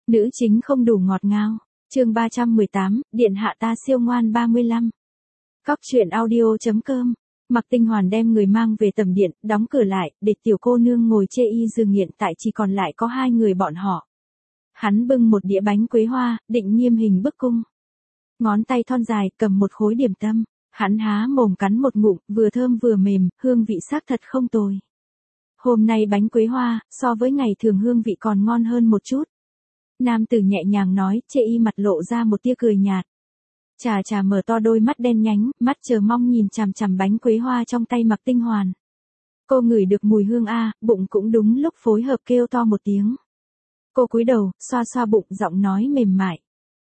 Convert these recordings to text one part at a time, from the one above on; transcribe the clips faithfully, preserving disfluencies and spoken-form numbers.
Nữ chính không đủ ngọt ngào. Chương ba trăm mười tám, điện hạ ta siêu ngoan ba mươi lăm. Cóc truyện audio chấm com. Mạc Tinh Hoàn đem người mang về tầm điện, đóng cửa lại, để tiểu cô nương ngồi chê y dư nghiện tại chỉ còn lại có hai người bọn họ. Hắn bưng một đĩa bánh quế hoa, định nghiêm hình bức cung. Ngón tay thon dài cầm một khối điểm tâm, hắn há mồm cắn một ngụm, vừa thơm vừa mềm, hương vị xác thật không tồi. Hôm nay bánh quế hoa, so với ngày thường hương vị còn ngon hơn một chút. Nam tử nhẹ nhàng nói, chê y mặt lộ ra một tia cười nhạt. Trà trà mở to đôi mắt đen nhánh, mắt chờ mong nhìn chằm chằm bánh quế hoa trong tay Mạc Tinh Hoàn. Cô ngửi được mùi hương a, bụng cũng đúng lúc phối hợp kêu to một tiếng. Cô cúi đầu, xoa xoa bụng, giọng nói mềm mại.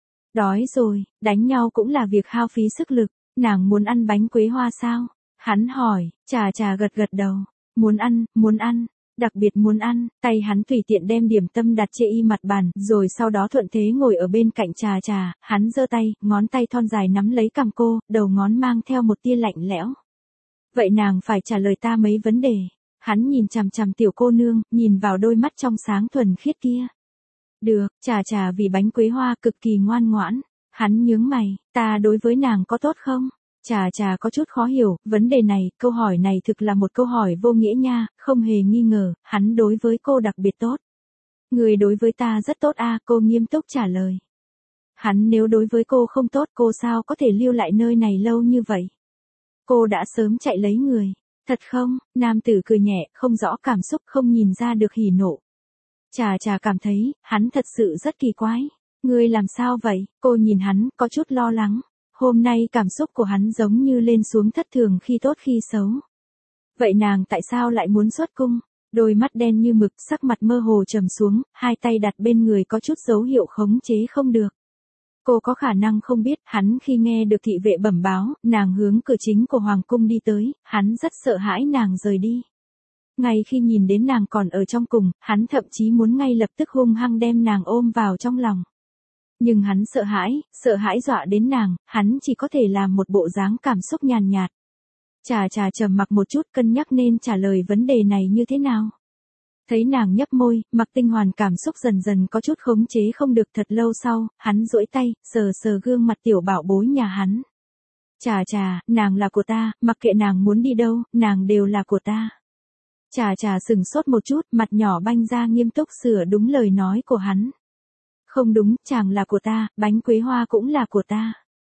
Đói rồi, đánh nhau cũng là việc hao phí sức lực, nàng muốn ăn bánh quế hoa sao? Hắn hỏi, trà trà gật gật đầu, muốn ăn, muốn ăn. Đặc biệt muốn ăn, tay hắn tùy tiện đem điểm tâm đặt chê y mặt bàn, rồi sau đó thuận thế ngồi ở bên cạnh trà trà, hắn giơ tay, ngón tay thon dài nắm lấy cằm cô, đầu ngón mang theo một tia lạnh lẽo. Vậy nàng phải trả lời ta mấy vấn đề. Hắn nhìn chằm chằm tiểu cô nương, nhìn vào đôi mắt trong sáng thuần khiết kia. Được, trà trà vì bánh quế hoa cực kỳ ngoan ngoãn. Hắn nhướng mày, ta đối với nàng có tốt không? Trà trà có chút khó hiểu, vấn đề này, câu hỏi này thực là một câu hỏi vô nghĩa nha, không hề nghi ngờ, hắn đối với cô đặc biệt tốt. Người đối với ta rất tốt a, cô nghiêm túc trả lời. Hắn nếu đối với cô không tốt, cô sao có thể lưu lại nơi này lâu như vậy? Cô đã sớm chạy lấy người. Thật không? Nam tử cười nhẹ, không rõ cảm xúc, không nhìn ra được hỉ nộ. Trà trà cảm thấy, hắn thật sự rất kỳ quái. Ngươi làm sao vậy? Cô nhìn hắn, có chút lo lắng. Hôm nay cảm xúc của hắn giống như lên xuống thất thường khi tốt khi xấu. Vậy nàng tại sao lại muốn xuất cung? Đôi mắt đen như mực, sắc mặt mơ hồ trầm xuống, hai tay đặt bên người có chút dấu hiệu khống chế không được. Cô có khả năng không biết, hắn khi nghe được thị vệ bẩm báo, nàng hướng cửa chính của hoàng cung đi tới, hắn rất sợ hãi nàng rời đi. Ngay khi nhìn đến nàng còn ở trong cùng, hắn thậm chí muốn ngay lập tức hung hăng đem nàng ôm vào trong lòng. Nhưng hắn sợ hãi, sợ hãi dọa đến nàng, hắn chỉ có thể làm một bộ dáng cảm xúc nhàn nhạt. Trà trà trầm mặc một chút, cân nhắc nên trả lời vấn đề này như thế nào. Thấy nàng nhấp môi, Mạc Tinh Hoàn cảm xúc dần dần có chút khống chế không được. Thật lâu sau, hắn duỗi tay, sờ sờ gương mặt tiểu bảo bối nhà hắn. Trà trà, nàng là của ta, mặc kệ nàng muốn đi đâu, nàng đều là của ta. Trà trà sừng sốt một chút, mặt nhỏ banh ra nghiêm túc sửa đúng lời nói của hắn. Không đúng, chàng là của ta, bánh quế hoa cũng là của ta.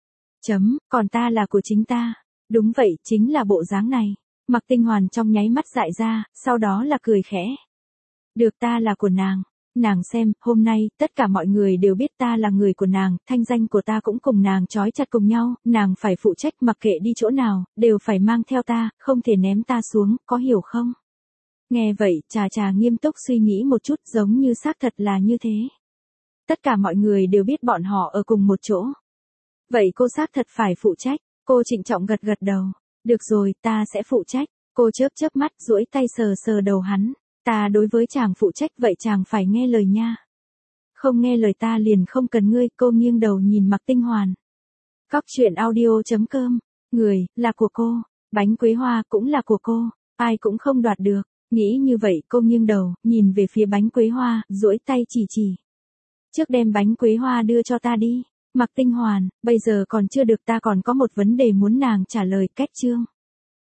Chấm, còn ta là của chính ta. Đúng vậy, chính là bộ dáng này. Mạc Tinh Hoàn trong nháy mắt dại ra, sau đó là cười khẽ. Được, ta là của nàng. Nàng xem, hôm nay, tất cả mọi người đều biết ta là người của nàng, thanh danh của ta cũng cùng nàng trói chặt cùng nhau, nàng phải phụ trách mặc kệ đi chỗ nào, đều phải mang theo ta, không thể ném ta xuống, có hiểu không? Nghe vậy, trà trà nghiêm túc suy nghĩ một chút, giống như xác thật là như thế. Tất cả mọi người đều biết bọn họ ở cùng một chỗ. Vậy cô xác thật phải phụ trách. Cô trịnh trọng gật gật đầu. Được rồi, ta sẽ phụ trách. Cô chớp chớp mắt, duỗi tay sờ sờ đầu hắn. Ta đối với chàng phụ trách, vậy chàng phải nghe lời nha. Không nghe lời ta liền không cần ngươi. Cô nghiêng đầu nhìn Mạc Tinh Hoàn. Cóc truyện audio chấm com. Người, là của cô. Bánh quế hoa cũng là của cô. Ai cũng không đoạt được. Nghĩ như vậy, cô nghiêng đầu, nhìn về phía bánh quế hoa, duỗi tay chỉ chỉ. Trước đem bánh quế hoa đưa cho ta đi. Mạc Tinh Hoàn, bây giờ còn chưa được, ta còn có một vấn đề muốn nàng trả lời. Kết chương.